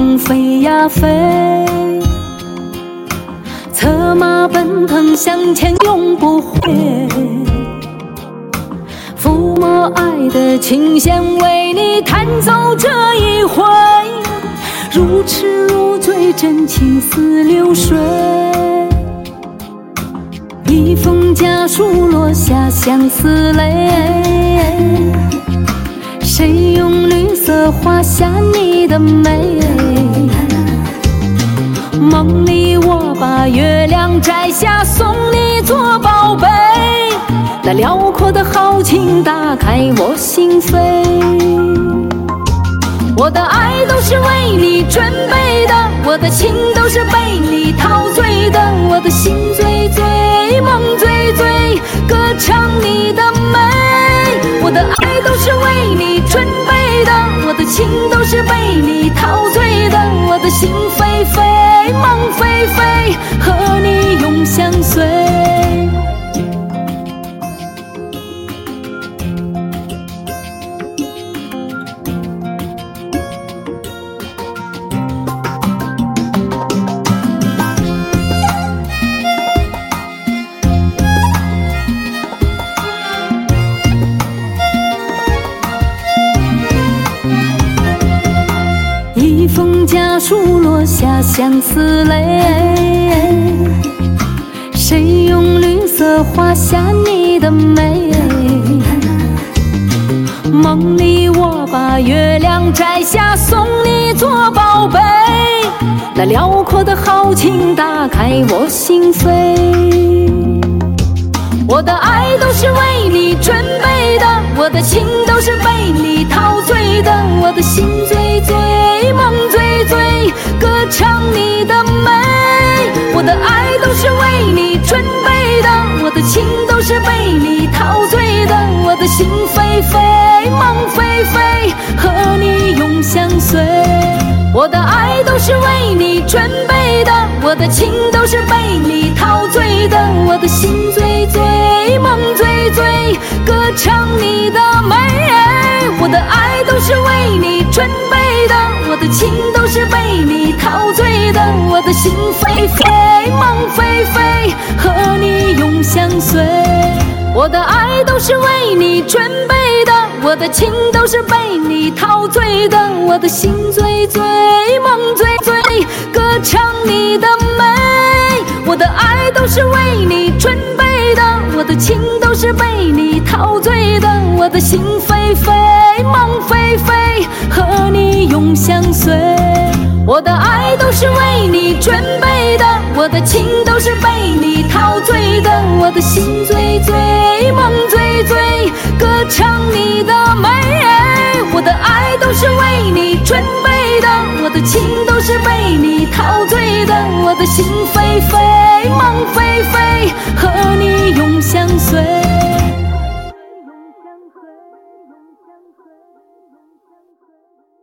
风飞呀飞，策马奔腾向前永不回。抚摸爱的琴弦，为你弹奏这一回，如痴如醉，真情似流水。一封家书落下相思泪，谁用绿色画下你的美？梦里我把月亮摘下送你做宝贝，那辽阔的豪情打开我心扉。我的爱都是为你准备的，我的情都是被你陶醉的，我的心醉醉，梦醉醉，歌唱你的美。我的爱都是为你准备的，我的情都是被你陶醉的，我的心飞飞，梦飞飞，和你永相随。一封家书落下相思泪，谁用绿色画下你的美？梦里我把月亮摘下送你做宝贝，那辽阔的豪情打开我心扉。我的爱都是为你准备的，我的情都是被你陶醉的，我的心醉醉，梦醉醉，歌唱你的美。我的爱都是为你准备的，我的情都是被你陶醉的，我的心飞飞，梦飞飞，和你永相随。我的爱都是为你准备的，我的情都是被你陶醉的，我的心醉醉，梦醉醉，歌唱你的美。我的爱都是为你准备的，我的情都是被你陶醉的，我的心飞飞，梦飞飞，和你永相随。我的爱都是为你准备的，我的情都是被你陶醉的，我的心醉醉，梦醉醉，歌唱你的美。我的爱都是为你准备的，我的情都是被你陶醉的，我的心飞飞，梦飞飞，和你永相随。我的爱都是为你准备的，我的情都是被你陶醉的，我的心醉醉，梦醉醉，歌唱你的美。我的爱都是为你准备的，我的情都是被你陶醉的，我的心飞飞，梦飞飞，和你永相随。